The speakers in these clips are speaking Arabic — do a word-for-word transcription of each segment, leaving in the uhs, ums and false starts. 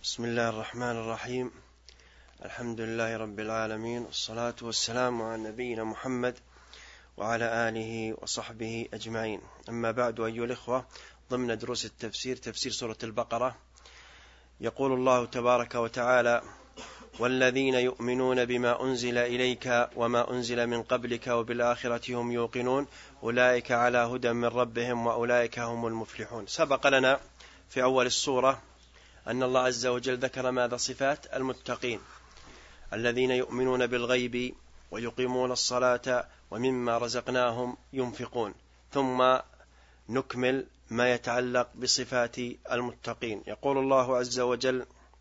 بسم الله الرحمن الرحيم. الحمد لله رب العالمين، والصلاة والسلام على نبينا محمد وعلى آله وصحبه أجمعين. أما بعد، أيها الإخوة، ضمن دروس التفسير تفسير سورة البقرة، يقول الله تبارك وتعالى: والذين يؤمنون بما أنزل إليك وما أنزل من قبلك وبالآخرة هم يوقنون أولئك على هدى من ربهم وأولئك هم المفلحون. سبق لنا في أول السورة أن الله عز وجل ذكر ماذا؟ صفات المتقين الذين يؤمنون بالغيب ويقيمون الصلاة ومما رزقناهم ينفقون. ثم نكمل ما يتعلق بصفات المتقين. يقول الله عز وجل: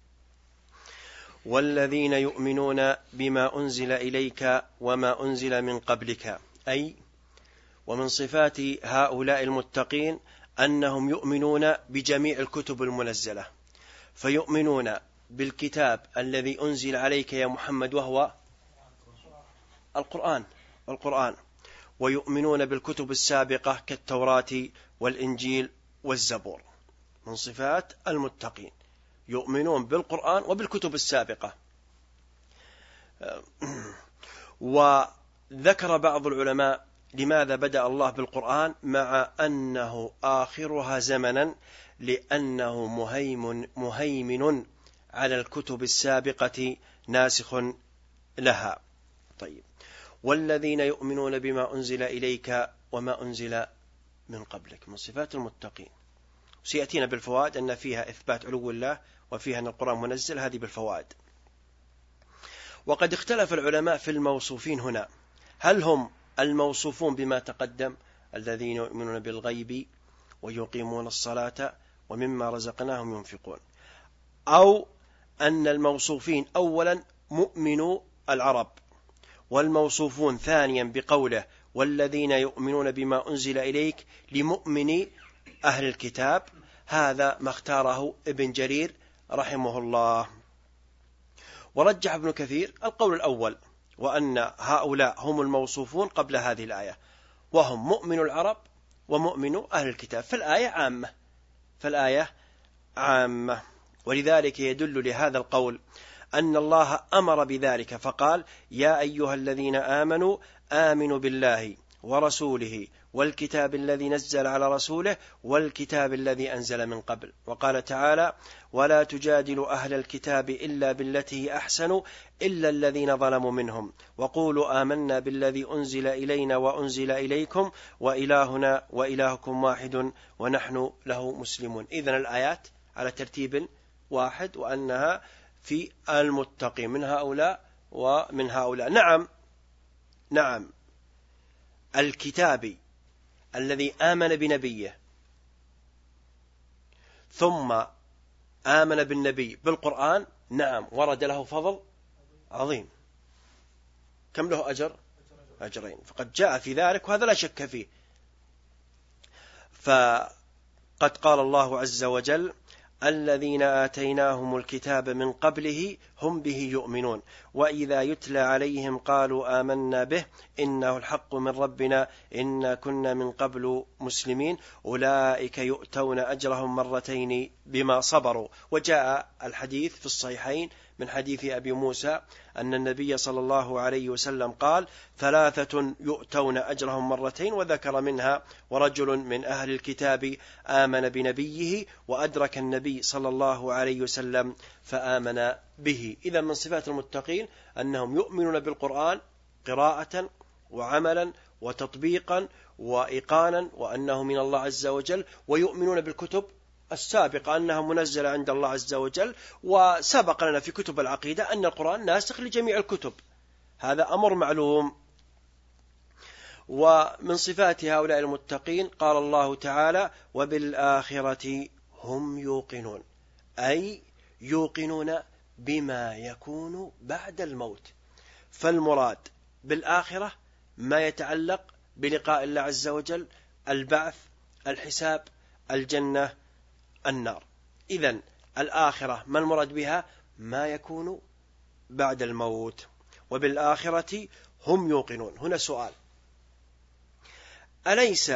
والذين يؤمنون بما أنزل إليك وما أنزل من قبلك، أي ومن صفات هؤلاء المتقين أنهم يؤمنون بجميع الكتب المنزلة، فيؤمنون بالكتاب الذي أنزل عليك يا محمد وهو القرآن القرآن ويؤمنون بالكتب السابقة كالتوراة والإنجيل والزبور. من صفات المتقين يؤمنون بالقرآن وبالكتب السابقة. وذكر بعض العلماء لماذا بدأ الله بالقرآن مع أنه آخرها زمنا، لأنه مهيمن, مهيمن على الكتب السابقة ناسخ لها. طيب، والذين يؤمنون بما أنزل إليك وما أنزل من قبلك من صفات المتقين. سيأتينا بالفوائد أن فيها إثبات علو الله وفيها أن القرآن منزل، هذه بالفوائد. وقد اختلف العلماء في الموصوفين هنا، هل هم الموصوفون بما تقدم الذين يؤمنون بالغيب ويقيمون الصلاة ومما رزقناهم ينفقون، أو أن الموصوفين أولا مؤمنو العرب، والموصوفون ثانيا بقوله والذين يؤمنون بما أنزل إليك لمؤمني أهل الكتاب. هذا ما اختاره ابن جرير رحمه الله. ورجح ابن كثير القول الأول، وأن هؤلاء هم الموصوفون قبل هذه الآية، وهم مؤمن العرب ومؤمن أهل الكتاب. فالآية عامة فالآية عامة ولذلك يدل لهذا القول أن الله أمر بذلك فقال: يا أيها الذين آمنوا آمنوا بالله ورسوله والكتاب الذي نزل على رسوله والكتاب الذي أنزل من قبل. وقال تعالى: ولا تجادلوا أهل الكتاب إلا بالتي هي أحسن إلا الذين ظلموا منهم وقولوا آمنا بالذي أنزل إلينا وأنزل إليكم وإلهنا وإلهكم واحد ونحن له مسلمون. إذن الآيات على ترتيب واحد، وأنها في المتقين من هؤلاء ومن هؤلاء. نعم نعم الكتاب الذي آمن بنبيه ثم آمن بالنبي بالقرآن، نعم ورد له فضل عظيم. كم له أجر؟ أجرين، فقد جاء في ذلك، وهذا لا شك فيه. فقد قال الله عز وجل: الذين آتيناهم الكتاب من قبله هم به يؤمنون وإذا يتلى عليهم قالوا آمنا به إنه الحق من ربنا إنا كنا من قبل مسلمين أولئك يؤتون أجرهم مرتين بما صبروا. وجاء الحديث في الصحيحين من حديث أبي موسى أن النبي صلى الله عليه وسلم قال: ثلاثة يؤتون أجرهم مرتين، وذكر منها ورجل من أهل الكتاب آمن بنبيه وأدرك النبي صلى الله عليه وسلم فآمن به. إذا من صفات المتقين أنهم يؤمنون بالقرآن قراءة وعملا وتطبيقا وإيقانا وأنه من الله عز وجل، ويؤمنون بالكتب السابقة أنها منزلة عند الله عز وجل. وسبق لنا في كتب العقيدة أن القرآن ناسخ لجميع الكتب، هذا أمر معلوم. ومن صفات هؤلاء المتقين قال الله تعالى: وبالآخرة هم يوقنون، أي يوقنون بما يكون بعد الموت. فالمراد بالآخرة ما يتعلق بلقاء الله عز وجل، البعث، الحساب، الجنة، النار. إذن الآخرة ما المراد بها؟ ما يكون بعد الموت. وبالآخرة هم يوقنون. هنا سؤال: أليس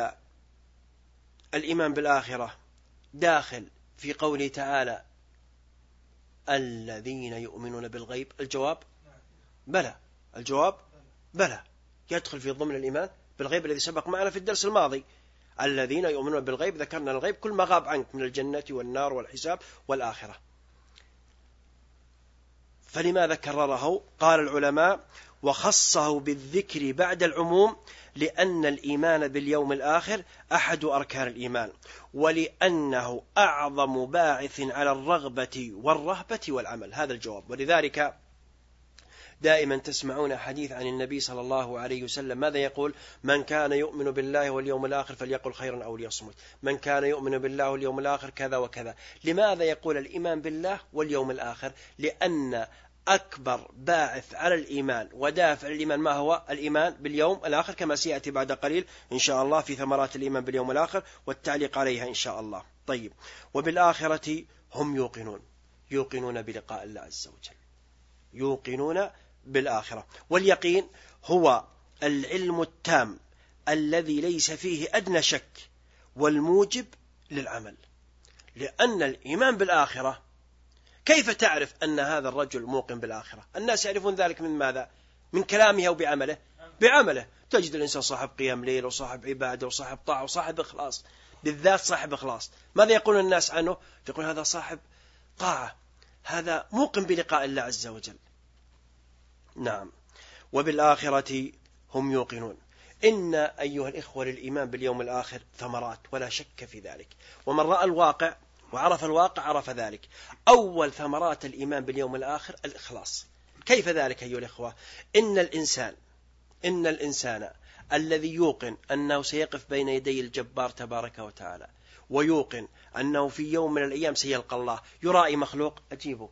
الإيمان بالآخرة داخل في قوله تعالى الذين يؤمنون بالغيب؟ الجواب بلى. الجواب بلى، يدخل في ضمن الإيمان بالغيب الذي سبق معنا في الدرس الماضي. الذين يؤمنون بالغيب، ذكرنا الغيب كل ما غاب عنك من الجنة والنار والحساب والآخرة. فلماذا كرره؟ قال العلماء: وخصه بالذكر بعد العموم لأن الإيمان باليوم الآخر أحد أركان الإيمان، ولأنه أعظم باعث على الرغبة والرهبة والعمل. هذا الجواب. ولذلك دائما تسمعون حديث عن النبي صلى الله عليه وسلم ماذا يقول؟ من كان يؤمن بالله واليوم الآخر فليقل خيرا أو ليصمت، من كان يؤمن بالله واليوم الآخر كذا وكذا. لماذا يقول الإيمان بالله واليوم الآخر؟ لأن أكبر باعث على الإيمان ودافع الإيمان ما هو؟ الإيمان باليوم الآخر، كما سيأتي بعد قليل إن شاء الله في ثمرات الإيمان باليوم الآخر والتعليق عليها إن شاء الله. طيب، وبالآخرة هم يوقنون، يوقنون بلقاء الله عز وجل، يوقنون بالآخرة. واليقين هو العلم التام الذي ليس فيه أدنى شك والموجب للعمل. لأن الإيمان بالآخرة، كيف تعرف أن هذا الرجل موقن بالآخرة؟ الناس يعرفون ذلك من ماذا؟ من كلامه أو بعمله؟ بعمله. تجد الإنسان صاحب قيام ليل وصاحب عبادة وصاحب طاعة وصاحب إخلاص، بالذات صاحب إخلاص. ماذا يقول الناس عنه؟ يقول هذا صاحب طاعة، هذا موقن بلقاء الله عز وجل. نعم. وبالآخرة هم يوقنون. إن أيها الإخوة للإيمان باليوم الآخر ثمرات ولا شك في ذلك، ومن رأى الواقع وعرف الواقع عرف ذلك. أول ثمرات الإيمان باليوم الآخر الإخلاص. كيف ذلك أيها الإخوة؟ إن الإنسان إن الإنسان الذي يوقن أنه سيقف بين يدي الجبار تبارك وتعالى، ويوقن أنه في يوم من الأيام سيلقى الله، يرائي مخلوق؟ أجيبه،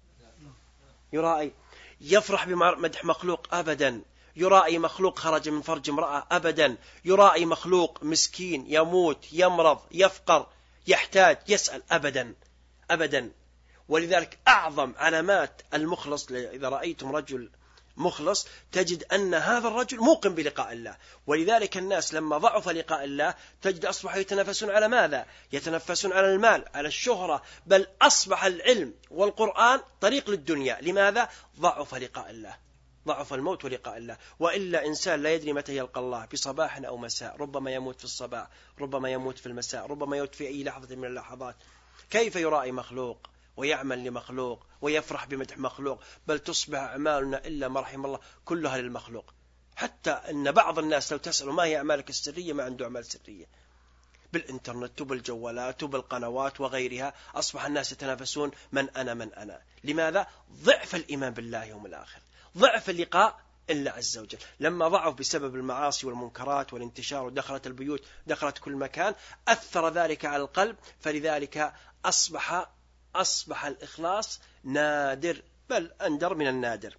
يرائي؟ يفرح بمدح مخلوق؟ أبدا. يرائي مخلوق خرج من فرج امرأة؟ أبدا. يرائي مخلوق مسكين يموت يمرض يفقر يحتاج يسأل؟ أبدا أبدا. ولذلك أعظم علامات المخلص، إذا رأيتم رجل مخلص تجد أن هذا الرجل موقن بلقاء الله. ولذلك الناس لما ضعف لقاء الله تجد أصبحوا يتنافسون على ماذا؟ يتنافسون على المال، على الشهرة، بل أصبح العلم والقرآن طريق للدنيا. لماذا؟ ضعف لقاء الله، ضعف الموت ولقاء الله. وإلا إنسان لا يدري متى يلقى الله، بصباح أو مساء، ربما يموت في الصباح، ربما يموت في المساء، ربما يموت في أي لحظة من اللحظات. كيف يرائي مخلوق ويعمل لمخلوق ويفرح بمدح مخلوق؟ بل تصبح أعمالنا إلا ما رحم الله كلها للمخلوق. حتى أن بعض الناس لو تسألوا ما هي أعمالك السرية ما عنده أعمال سرية. بالإنترنت وبالجوالات وبالقنوات وغيرها أصبح الناس يتنافسون من أنا من أنا. لماذا؟ ضعف الإيمان بالله يوم الآخر، ضعف اللقاء إلا عز وجل. لما ضعف بسبب المعاصي والمنكرات والانتشار ودخلت البيوت دخلت كل مكان أثر ذلك على القلب، فلذلك أصبح أصبح الإخلاص نادر، بل أندر من النادر.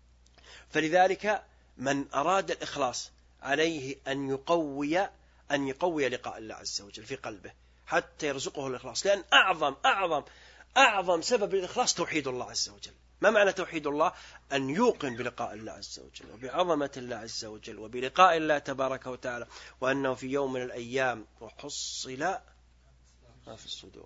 فلذلك من أراد الإخلاص عليه أن يقوي أن يقوي لقاء الله عز وجل في قلبه حتى يرزقه الإخلاص. لأن أعظم أعظم أعظم سبب للإخلاص توحيد الله عز وجل. ما معنى توحيد الله؟ أن يوقن بلقاء الله عز وجل وبعظمة الله عز وجل وبلقاء الله تبارك وتعالى، وأنه في يوم من الأيام وحصل ما في الصدور.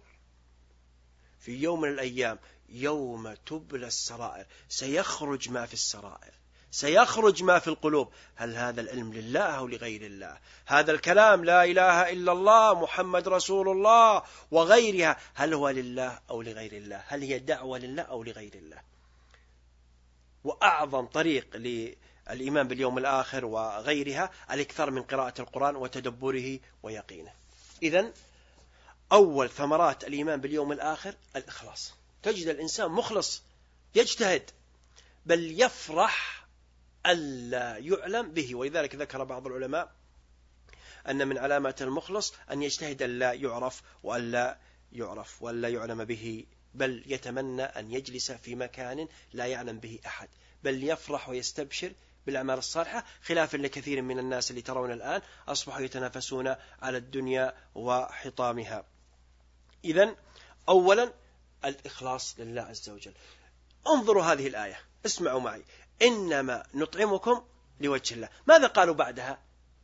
في يوم من الأيام يوم تبلى السرائر سيخرج ما في السرائر، سيخرج ما في القلوب. هل هذا العلم لله أو لغير الله؟ هذا الكلام لا إله إلا الله محمد رسول الله وغيرها هل هو لله أو لغير الله؟ هل هي دعوة لله أو لغير الله؟ وأعظم طريق للإيمان باليوم الآخر وغيرها الإكثار من قراءة القرآن وتدبره ويقينه. إذن أول ثمرات الإيمان باليوم الآخر الإخلاص. تجد الإنسان مخلص يجتهد بل يفرح ألا يعلم به. ولذلك ذكر بعض العلماء أن من علامات المخلص أن يجتهد ألا يعرف وألا يعرف وألا يعلم به، بل يتمنى أن يجلس في مكان لا يعلم به أحد، بل يفرح ويستبشر بالأعمال الصالحة، خلافا لكثير من الناس اللي ترون الآن أصبحوا يتنافسون على الدنيا وحطامها. إذن أولا الإخلاص لله عز وجل. انظروا هذه الآية، اسمعوا معي: إنما نطعمكم لوجه الله. ماذا قالوا بعدها؟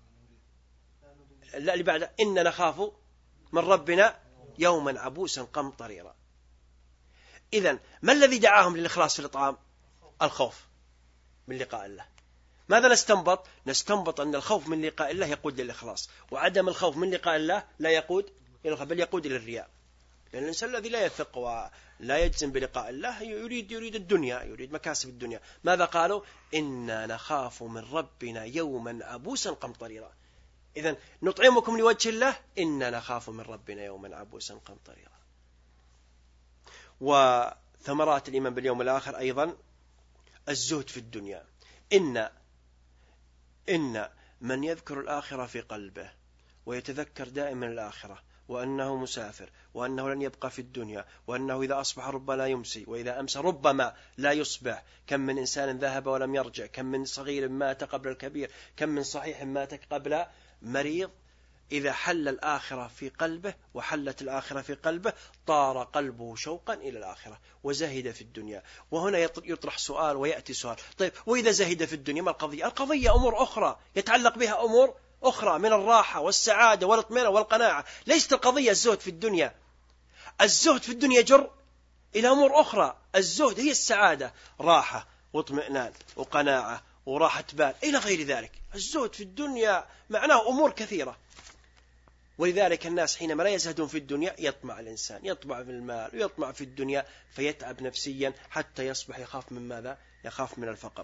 لا، اللي بعدها إن نخاف من ربنا يوما عبوسا قمطريرا. إذن ما الذي دعاهم للإخلاص في الإطعام؟ الخوف من لقاء الله. ماذا نستنبط؟ نستنبط أن الخوف من لقاء الله يقود للإخلاص، وعدم الخوف من لقاء الله لا يقود إلى الخوف بل يقود إلى الرياء. لأن الإنسان الذي لا يثق ولا يجزم بلقاء الله يريد يريد الدنيا، يريد مكاسب الدنيا. ماذا قالوا؟ إنا نخاف من ربنا يوما عبوسا قمطريرا. إذن نطعمكم لوجه الله، إنا نخاف من ربنا يوما عبوسا قمطريرا. وثمرات الإيمان باليوم الآخر أيضا الزهد في الدنيا. إن إن من يذكر الآخرة في قلبه ويتذكر دائما الآخرة، وأنه مسافر، وأنه لن يبقى في الدنيا، وأنه إذا أصبح ربما لا يمسي، وإذا أمسى ربما لا يصبح. كم من إنسان ذهب ولم يرجع، كم من صغير مات قبل الكبير، كم من صحيح مات قبل مريض. إذا حل الآخرة في قلبه وحلت الآخرة في قلبه طار قلبه شوقا إلى الآخرة وزهد في الدنيا. وهنا يطرح سؤال ويأتي سؤال، طيب وإذا زهد في الدنيا ما القضية؟ القضية أمور أخرى يتعلق بها أمور أخرى من الراحة والسعادة والاطمئنان والقناعة. ليست القضية الزهد في الدنيا. الزهد في الدنيا جر إلى أمور أخرى. الزهد هي السعادة، راحة واطمئنان وقناعة وراحة بال إلى غير ذلك. الزهد في الدنيا معناه أمور كثيرة. ولذلك الناس حينما لا يزهدون في الدنيا يطمع الإنسان، يطمع في المال ويطمع في الدنيا فيتعب نفسيا حتى يصبح يخاف من ماذا؟ يخاف من الفقر.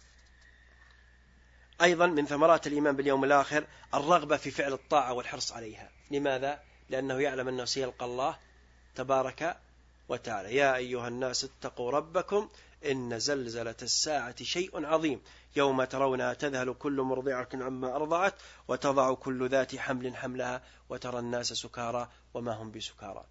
أيضا من ثمرات الإيمان باليوم الآخر الرغبة في فعل الطاعة والحرص عليها. لماذا؟ لأنه يعلم أنه سيلقى الله تبارك وتعالى. يا أيها الناس اتقوا ربكم إن زلزلة الساعة شيء عظيم يوم ترونها تذهل كل مرضعة عما أرضعت وتضع كل ذات حمل حملها وترى الناس سكارى وما هم بسكارى.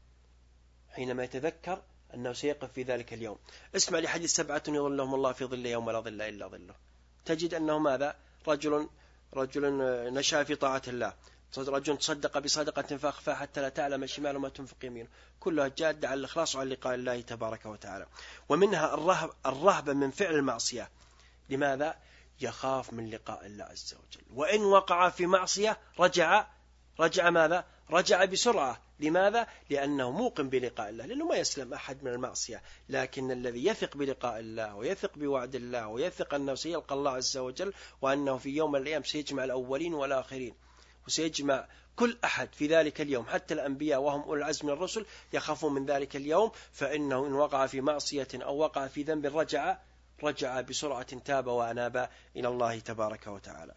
حينما يتذكر أنه سيقف في ذلك اليوم. اسمع لحديث سبعة يظلهم الله في ظل يوم لا ظل إلا ظله. تجد أنه ماذا؟ رجل رجل نشأ في طاعة الله، رجل تصدق بصدقة فأخفى حتى لا تعلم شماله ما تنفق يمينه، كلها جادة على الإخلاص وعلى لقاء الله تبارك وتعالى. ومنها الرهب الرهبة من فعل المعصية. لماذا؟ يخاف من لقاء الله عز وجل، وإن وقع في معصية رجع رجع ماذا؟ رجع بسرعة. لماذا؟ لأنه موقن بلقاء الله، لأنه ما يسلم أحد من المعصية. لكن الذي يثق بلقاء الله ويثق بوعد الله ويثق أنه سيلقى الله عز وجل، وأنه في يوم من الأيام سيجمع الأولين والآخرين وسيجمع كل أحد في ذلك اليوم، حتى الأنبياء وهم أولو العزم من الرسل يخافون من ذلك اليوم. فإنه إن وقع في معصية أو وقع في ذنب رجع رجع بسرعة، تاب وأناب إلى الله تبارك وتعالى.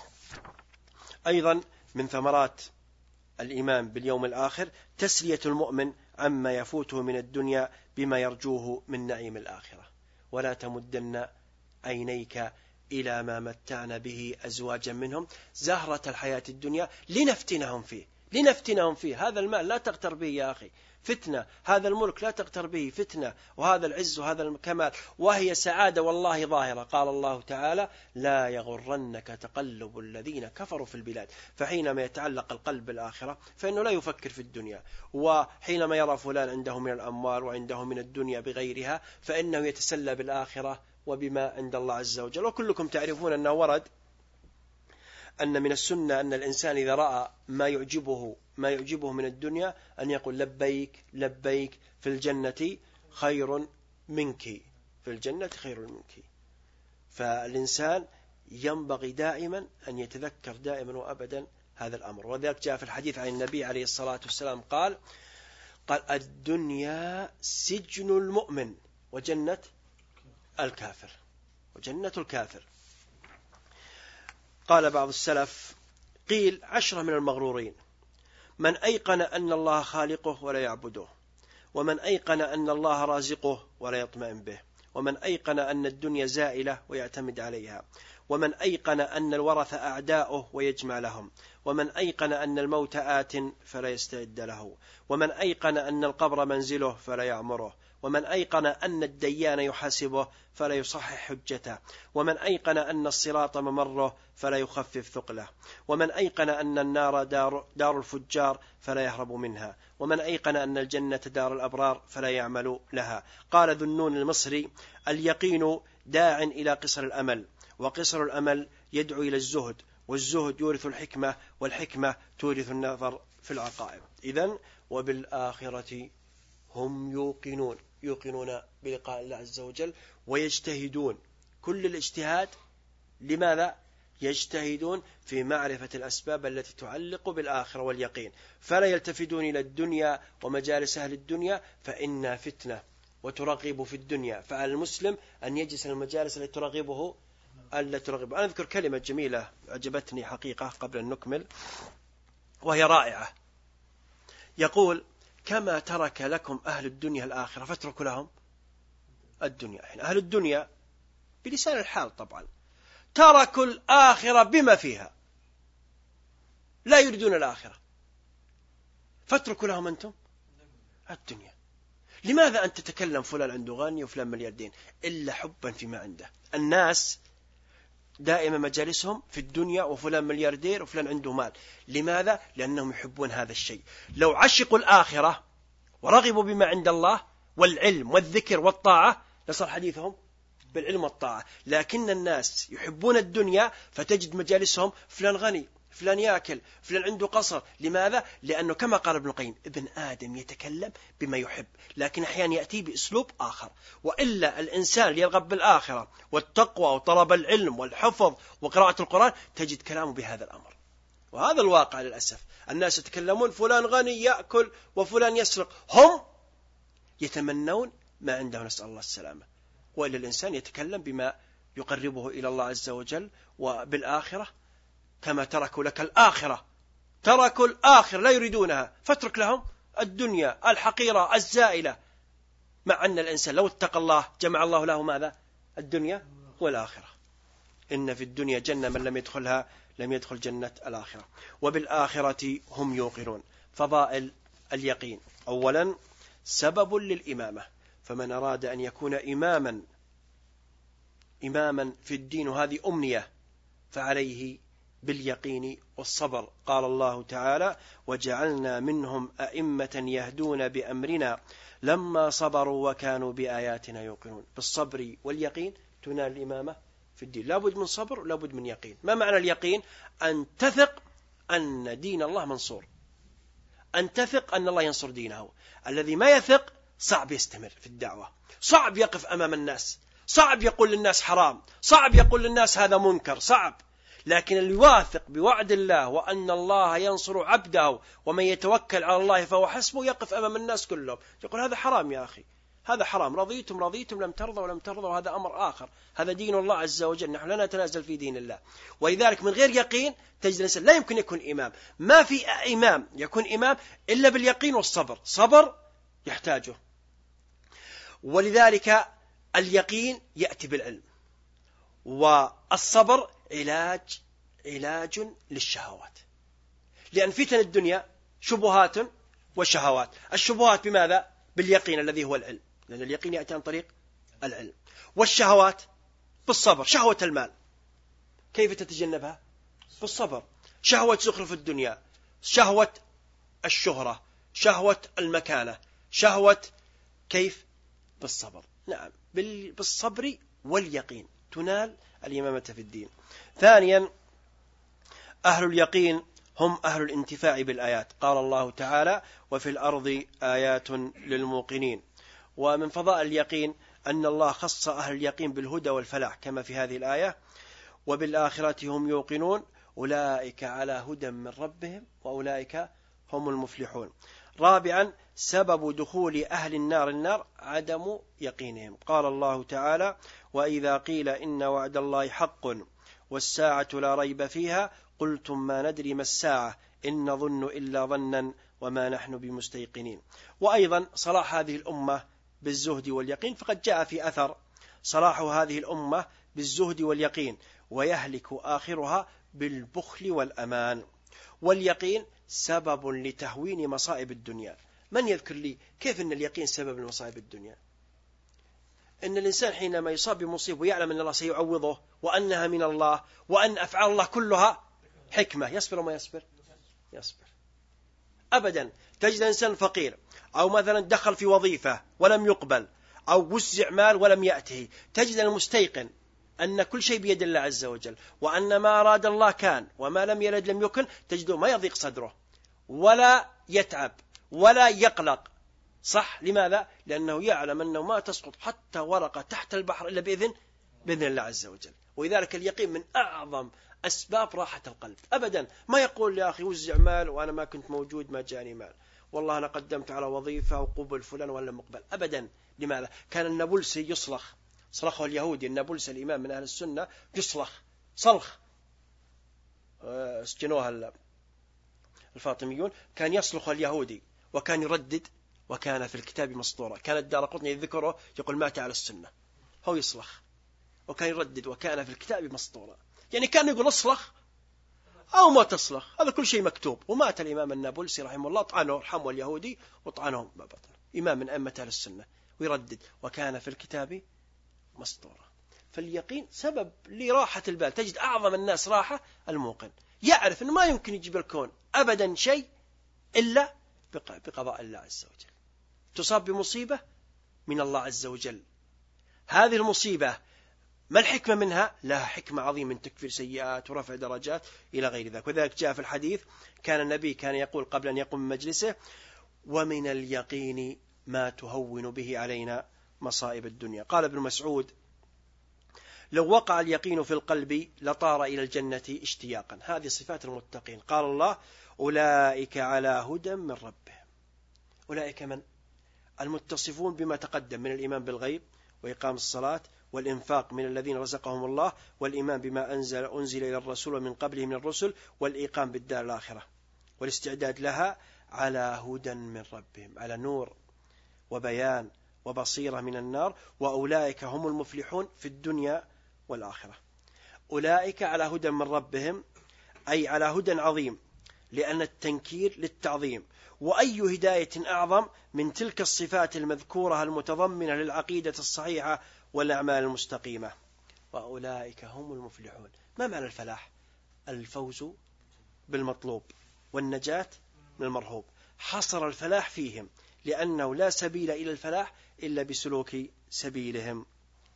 أيضا من ثمرات الإيمان باليوم الآخر تسلية المؤمن عما يفوته من الدنيا بما يرجوه من نعيم الآخرة. ولا تمدن عينيك إلى ما متعنا به أزواجا منهم زهرة الحياة الدنيا لنفتنهم فيه لنفتنهم فيه. هذا المال لا تغتر به يا أخي، فتنة. هذا الملك لا تغتر به، فتنة. وهذا العز وهذا الكمال وهي سعادة والله ظاهرة. قال الله تعالى لا يغرنك تقلب الذين كفروا في البلاد. فحينما يتعلق القلب بالآخرة فإنه لا يفكر في الدنيا. وحينما يرى فلان عنده من الأموال وعنده من الدنيا بغيرها فإنه يتسلى بالآخرة وبما عند الله عز وجل. وكلكم تعرفون أنه ورد أن من السنة أن الإنسان إذا رأى ما يعجبه ما يعجبه من الدنيا أن يقول لبيك لبيك في الجنة خير منك في الجنة خير منك. فالإنسان ينبغي دائما أن يتذكر دائما وأبدا هذا الأمر. وذلك جاء في الحديث عن النبي عليه الصلاة والسلام قال قال الدنيا سجن المؤمن وجنة الكافر وجنة الكافر. قال بعض السلف قيل عشرة من المغرورين: من أيقن أن الله خالقه ولا يعبده، ومن أيقن أن الله رازقه ولا يطمئن به، ومن أيقن أن الدنيا زائلة ويعتمد عليها، ومن أيقن أن الورث أعداؤه ويجمع لهم، ومن أيقن أن الموت آت فلا يستعد له، ومن أيقن أن القبر منزله فلا يعمره، ومن أيقن أن الديان يحاسبه فلا يصحح حجته، ومن أيقن أن الصراط ممره فلا يخفف ثقله، ومن أيقن أن النار دار, دار الفجار فلا يهرب منها، ومن أيقن أن الجنة دار الأبرار فلا يعمل لها. قال ذو النون المصري: اليقين داع إلى قصر الأمل، وقصر الأمل يدعو إلى الزهد، والزهد يورث الحكمة، والحكمة تورث النظر في العقائد. إذن وبالآخرة هم يوقنون. يوقنون بلقاء الله عز وجل ويجتهدون كل الاجتهاد. لماذا؟ يجتهدون في معرفة الأسباب التي تعلق بالآخرة واليقين، فلا يلتفتون إلى الدنيا ومجالس أهل الدنيا فإنها فتنة وترغب في الدنيا، فعلى المسلم أن يجلس المجالس التي ترغبه ألا ترغبه. أنا أذكر كلمة جميلة عجبتني حقيقة قبل أن نكمل وهي رائعة. يقول: كما ترك لكم أهل الدنيا الآخرة فاتركوا لهم الدنيا. أهل الدنيا بلسان الحال طبعا تركوا الآخرة بما فيها، لا يريدون الآخرة، فاتركوا لهم أنتم الدنيا. لماذا أنت تتكلم فلان عنده غني وفلان ملياردين؟ إلا حبا فيما عنده. الناس دائما مجالسهم في الدنيا، وفلان ملياردير وفلان عنده مال. لماذا؟ لأنهم يحبون هذا الشيء. لو عشقوا الآخرة ورغبوا بما عند الله والعلم والذكر والطاعة لصار حديثهم بالعلم والطاعة. لكن الناس يحبون الدنيا، فتجد مجالسهم فلان غني، فلان يأكل، فلان عنده قصر. لماذا؟ لأنه كما قال ابن القيم: ابن آدم يتكلم بما يحب، لكن أحيانا يأتي بأسلوب آخر. وإلا الإنسان اللي يرغب بالآخرة والتقوى وطلب العلم والحفظ وقراءة القرآن تجد كلامه بهذا الأمر. وهذا الواقع للأسف. الناس يتكلمون فلان غني يأكل وفلان يسرق، هم يتمنون ما عنده، نسأل الله السلامة. وإلا الإنسان يتكلم بما يقربه إلى الله عز وجل وبالآخرة. كما تركوا لك الآخرة، تركوا الآخرة لا يريدونها، فاترك لهم الدنيا الحقيرة الزائلة. مع أن الإنسان لو اتقى الله جمع الله له ماذا؟ الدنيا والآخرة. إن في الدنيا جنة من لم يدخلها لم يدخل جنة الآخرة. وبالآخرة هم يوقنون. فضائل اليقين: أولا سبب للإمامة، فمن أراد أن يكون إماما إماما في الدين وهذه أمنية فعليه باليقين والصبر. قال الله تعالى: وجعلنا منهم أئمة يهدون بأمرنا لما صبروا وكانوا بآياتنا يوقنون. بالصبر واليقين تنال الإمامة في الدين. لابد من صبر ولابد من يقين. ما معنى اليقين؟ أن تثق أن دين الله منصور، أن تثق أن الله ينصر دينه. الذي ما يثق صعب يستمر في الدعوة، صعب يقف أمام الناس، صعب يقول للناس حرام، صعب يقول للناس هذا منكر، صعب. لكن اللي واثق بوعد الله وأن الله ينصر عبده ومن يتوكل على الله فهو حسبه، يقف أمام الناس كلهم يقول هذا حرام يا أخي، هذا حرام، رضيتم رضيتم، لم ترضوا ولم ترضوا، هذا أمر آخر، هذا دين الله عز وجل، نحن لا نتنازل في دين الله. ولذلك من غير يقين تجد الإنسان لا يمكن يكون إمام. ما في إمام يكون إمام إلا باليقين والصبر، صبر يحتاجه. ولذلك اليقين يأتي بالعلم، والصبر علاج علاج للشهوات. لأن فتن الدنيا شبهات وشهوات. الشبهات بماذا؟ باليقين الذي هو العلم، لأن اليقين يأتي عن طريق العلم. والشهوات بالصبر. شهوة المال كيف تتجنبها؟ بالصبر. شهوة زخرف الدنيا، شهوة الشهرة، شهوة المكانة، شهوة كيف؟ بالصبر. نعم، بالصبر واليقين تنال الإمامة في الدين. ثانيا أهل اليقين هم أهل الانتفاع بالآيات. قال الله تعالى: وفي الأرض آيات للموقنين. ومن فضائل اليقين أن الله خص أهل اليقين بالهدى والفلاح كما في هذه الآية: وبالآخرة هم يوقنون أولئك على هدى من ربهم وأولئك هم المفلحون. رابعا سبب دخول أهل النار النار عدم يقينهم. قال الله تعالى: وإذا قيل إن وعد الله حق والساعة لا ريب فيها قلتم ما ندري ما الساعة إن نظن إلا ظنا وما نحن بمستيقنين. وأيضا صلاح هذه الأمة بالزهد واليقين، فقد جاء في أثر صلاح هذه الأمة بالزهد واليقين ويهلك آخرها بالبخل والأمان. واليقين سبب لتهوين مصائب الدنيا. من يذكر لي كيف أن اليقين سبب لمصائب الدنيا؟ إن الإنسان حينما يصاب بمصيبة ويعلم أن الله سيعوضه وأنها من الله وأن أفعال الله كلها حكمة، يصبر وما يصبر؟ يصبر أبدا. تجد إنسان فقير أو مثلا دخل في وظيفة ولم يقبل أو وزع مال ولم يأته، تجد المستيقن أن كل شيء بيد الله عز وجل وأن ما أراد الله كان وما لم يرد لم يكن، تجده ما يضيق صدره ولا يتعب ولا يقلق، صح؟ لماذا؟ لأنه يعلم أنه ما تسقط حتى ورقة تحت البحر إلا بإذن بإذن الله عز وجل. ولذلك اليقين من أعظم أسباب راحة القلب. أبدا ما يقول يا أخي وزع مال وأنا ما كنت موجود ما جاني مال، والله أنا قدمت على وظيفة وقبل فلان ولا مقبل. أبدا. لماذا؟ كان النابلسي يصلخ، صلخه اليهودي النابلسي الإمام من أهل السنة يصلخ صلخ، سجنوها الفاطميون، كان يصلخ اليهودي وكان يردد وكان في الكتاب مسطورة. كان الدارقطني يذكره يقول مات على السنة، هو يصلخ وكان يردد وكان في الكتاب مسطورة. يعني كان يقول اصلخ أو ما تصلخ، هذا كل شيء مكتوب. ومات الإمام النابلسي رحمه الله، طعنه رحمه اليهودي وطعنه ببطنه، إمام من أئمة أهل السنة، ويردد وكان في الكتاب مسطورة. فاليقين سبب لراحة البال. تجد أعظم الناس راحة الموقن، يعرف أنه ما يمكن يجيب الكون أبدا شيء إلا بقضاء الله عز وجل. تصاب بمصيبة من الله عز وجل، هذه المصيبة ما الحكمة منها؟ لها حكمة عظيمة من تكفير سيئات ورفع درجات إلى غير ذلك. وذلك جاء في الحديث كان النبي كان يقول قبل أن يقوم من مجلسه: ومن اليقين ما تهون به علينا مصائب الدنيا. قال ابن مسعود: لو وقع اليقين في القلب لطار إلى الجنة اشتياقا. هذه صفات المتقين. قال الله: أولئك على هدى من ربهم. أولئك من؟ المتصفون بما تقدم من الإيمان بالغيب وإقام الصلاة والإنفاق من الذين رزقهم الله، والإيمان بما أنزل أنزل إلى الرسول من قبله من الرسل، والإيقام بالدار الآخرة والاستعداد لها، على هدى من ربهم، على نور وبيان وبصيرة من النار. وأولئك هم المفلحون في الدنيا والآخرة. أولئك على هدى من ربهم أي على هدى عظيم، لأن التنكير للتعظيم. وأي هداية أعظم من تلك الصفات المذكورة المتضمنة للعقيدة الصحيحة والأعمال المستقيمة. وأولئك هم المفلحون. ما معنى الفلاح؟ الفوز بالمطلوب والنجاة من المرهوب. حصر الفلاح فيهم، لأنه لا سبيل إلى الفلاح إلا بسلوك سبيلهم.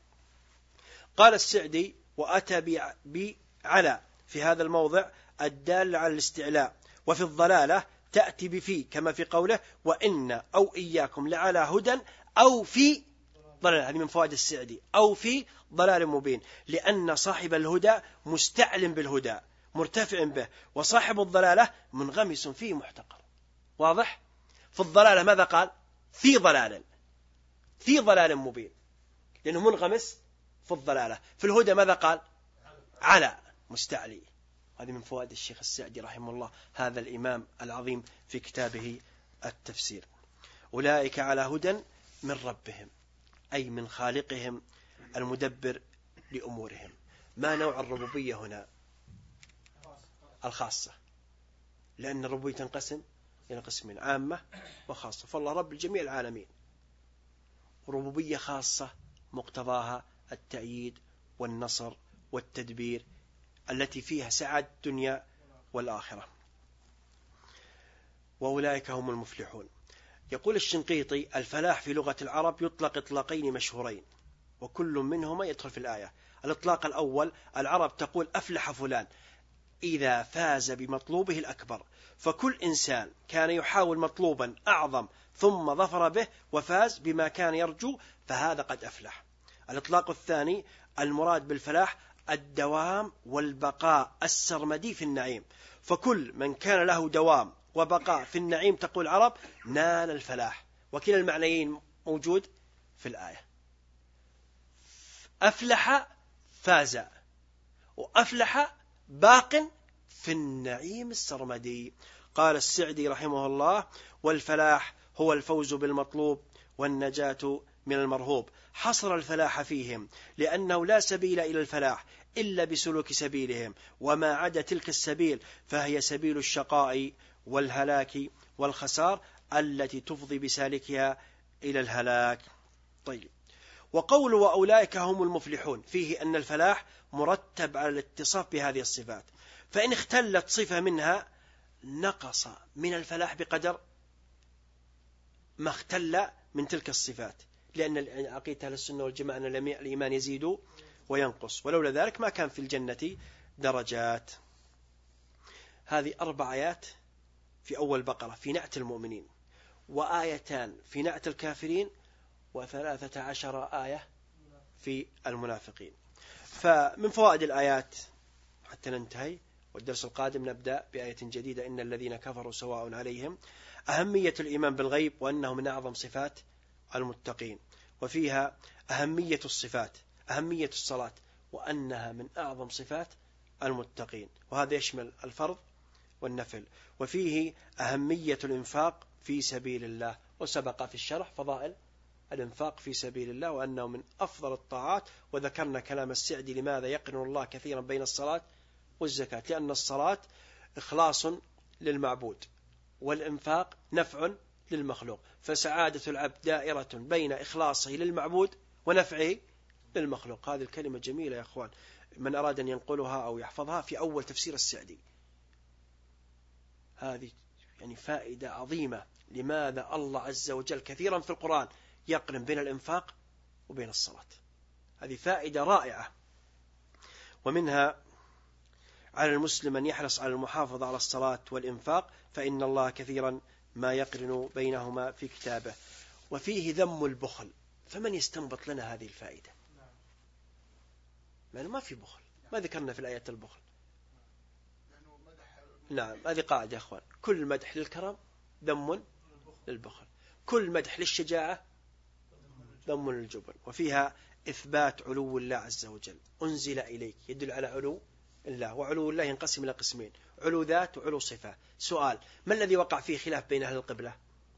قال السعدي: وأتى بعلى في هذا الموضع الدال على الاستعلاء، وفي الضلالة تأتي بفي، كما في قوله: وإن أو إياكم لعلى هدى أو في ضلال. هذه من فوائد السعدي: أو في ضلال مبين، لأن صاحب الهدى مستعلم بالهدى مرتفع به، وصاحب الضلالة منغمس فيه محتقر. واضح؟ في الضلالة ماذا قال؟ في ضلال، في ضلال مبين، لأنه منغمس في الضلالة. في الهدى ماذا قال؟ على، مستعلي. هذه من فوائد الشيخ السعدي رحمه الله، هذا الإمام العظيم في كتابه التفسير. أولئك على هدى من ربهم، أي من خالقهم المدبر لأمورهم. ما نوع الربوبية هنا؟ الخاصة، لأن الربوبية تنقسم إلى قسمين: عامة وخاصة. فالله رب الجميع العالمين. ربوبية خاصة مقتضاها التأييد والنصر والتدبير، التي فيها سعادة الدنيا والآخرة. وأولئك هم المفلحون. يقول الشنقيطي: الفلاح في لغة العرب يطلق إطلاقين مشهورين، وكل منهما يدخل في الآية. الإطلاق الأول: العرب تقول أفلح فلان إذا فاز بمطلوبه الأكبر، فكل إنسان كان يحاول مطلوبا أعظم ثم ظفر به وفاز بما كان يرجو فهذا قد أفلح. الإطلاق الثاني: المراد بالفلاح الدوام والبقاء السرمدي في النعيم، فكل من كان له دوام وبقاء في النعيم تقول العرب نال الفلاح. وكلا المعنيين موجود في الآية. أفلح فاز، وأفلح باق في النعيم السرمدي. قال السعدي رحمه الله: والفلاح هو الفوز بالمطلوب والنجاة من المرهوب. حصر الفلاح فيهم، لأنه لا سبيل إلى الفلاح إلا بسلوك سبيلهم، وما عدا تلك السبيل فهي سبيل الشقاء والهلاك والخسار التي تفضي بسالكها إلى الهلاك. طيب، وقول وأولئك هم المفلحون فيه أن الفلاح مرتب على الاتصاف بهذه الصفات، فإن اختلت صفة منها نقص من الفلاح بقدر ما اختل من تلك الصفات، لأن عقيدة أهل السنة والجماعة أن الإيمان يزيد وينقص، ولولا ذلك ما كان في الجنة درجات. هذه أربع آيات في أول بقرة في نعت المؤمنين. وآيتان في نعت الكافرين وثلاثة عشر آية في المنافقين. فمن فوائد الآيات حتى ننتهي والدرس القادم نبدأ بآية جديدة: إن الذين كفروا سواء عليهم. أهمية الإيمان بالغيب وأنه من أعظم صفات المتقين، وفيها أهمية الصفات، أهمية الصلاة وأنها من أعظم صفات المتقين، وهذا يشمل الفرض والنفل. وفيه أهمية الإنفاق في سبيل الله، وسبق في الشرح فضائل الإنفاق في سبيل الله وأنه من أفضل الطاعات. وذكرنا كلام السعدي: لماذا يقرن الله كثيرا بين الصلاة والزكاة؟ لأن الصلاة إخلاص للمعبود، والإنفاق نفع للمخلوق، فسعادة العبد دائرة بين إخلاصه للمعبود ونفعه للمخلوق. هذه الكلمة جميلة يا أخوان، من أراد أن ينقلها أو يحفظها في أول تفسير السعدي. هذه يعني فائدة عظيمة. لماذا الله عز وجل كثيرا في القرآن يقرن بين الإنفاق وبين الصلاة؟ هذه فائدة رائعة. ومنها: على المسلم أن يحرص على المحافظة على الصلاة والإنفاق، فإن الله كثيرا ما يقرن بينهما في كتابه. وفيه ذم البخل، فمن يستنبط لنا هذه الفائدة؟ ما في بخل، ما ذكرنا في الآيات البخل. نعم، هذه قاعدة يا أخوان: كل مدح للكرم ذم للبخل، كل مدح للشجاعة ذم للجبن. وفيها إثبات علو الله عز وجل: أنزل إليك، يدل على علو الله، وعلو الله ينقسم إلى قسمين: علو ذات وعلو صفة. سؤال: ما الذي وقع فيه خلاف بين أهل القبلة؟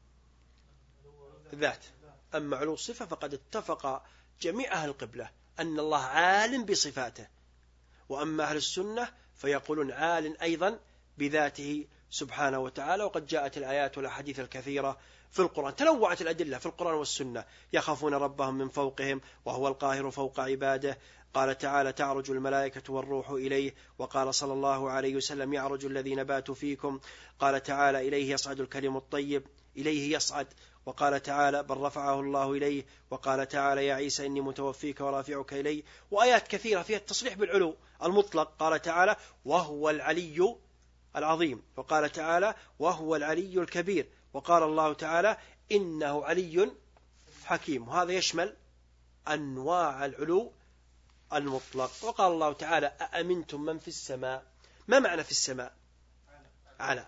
ذات. أما علو الصفة فقد اتفق جميع أهل القبلة أن الله عالم بصفاته. وأما أهل السنة فيقولون عال أيضا بذاته سبحانه وتعالى. وقد جاءت الآيات والأحاديث الكثيرة في القرآن، تنوعت الأدلة في القرآن والسنة: يخافون ربهم من فوقهم وهو القاهر فوق عباده. قال تعالى: تعرج الملائكة والروح إليه. وقال صلى الله عليه وسلم: يعرج الذين باتوا فيكم. قال تعالى: إليه يصعد الكلم الطيب، إليه يصعد. وقال تعالى: بل رفعه الله إليه. وقال تعالى: يا عيسى إني متوفيك ورافعك إليه. وآيات كثيرة فيها التصريح بالعلو المطلق. قال تعالى: وهو العلي العظيم. وقال تعالى: وهو العلي الكبير. وقال الله تعالى: إنه علي حكيم. وهذا يشمل أنواع العلو المطلق. وقال الله تعالى: أأمنتم من في السماء. ما معنى في السماء؟ على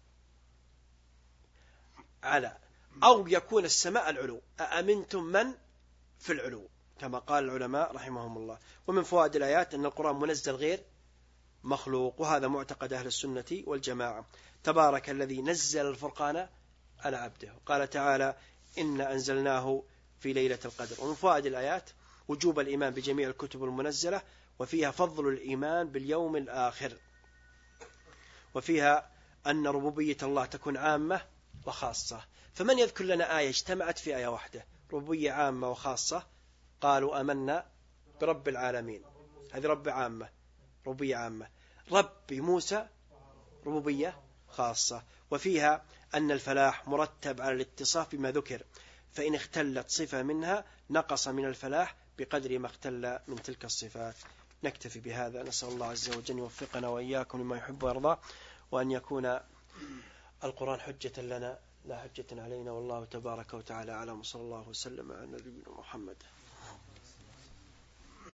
على أو يكون السماء العلو. أأمنتم من في العلو، كما قال العلماء رحمهم الله. ومن فوائد الآيات أن القرآن منزل غير مخلوق، وهذا معتقد أهل السنة والجماعة. تبارك الذي نزل الفرقان على عبده. قال تعالى: إن أنزلناه في ليلة القدر. ومن فوائد الآيات وجوب الإيمان بجميع الكتب المنزلة، وفيها فضل الإيمان باليوم الآخر. وفيها أن ربوبية الله تكون عامة وخاصة. فمن يذكر لنا آية اجتمعت في آية واحدة ربوبية عامة وخاصة؟ قالوا: آمنا برب العالمين، هذه رب عامة، ربوبية عامة. رب موسى ربوبية خاصة. وفيها أن الفلاح مرتب على الاتصاف بما ذكر، فإن اختلت صفة منها نقص من الفلاح بقدر ما اختل من تلك الصفات. نكتفي بهذا. نسأل الله عز وجل يوفقنا وإياكم لما يحب ويرضى، وأن يكون القرآن حجة لنا لا حجة علينا. والله تبارك وتعالى أعلم، وصلى الله وسلم على نبينا محمد.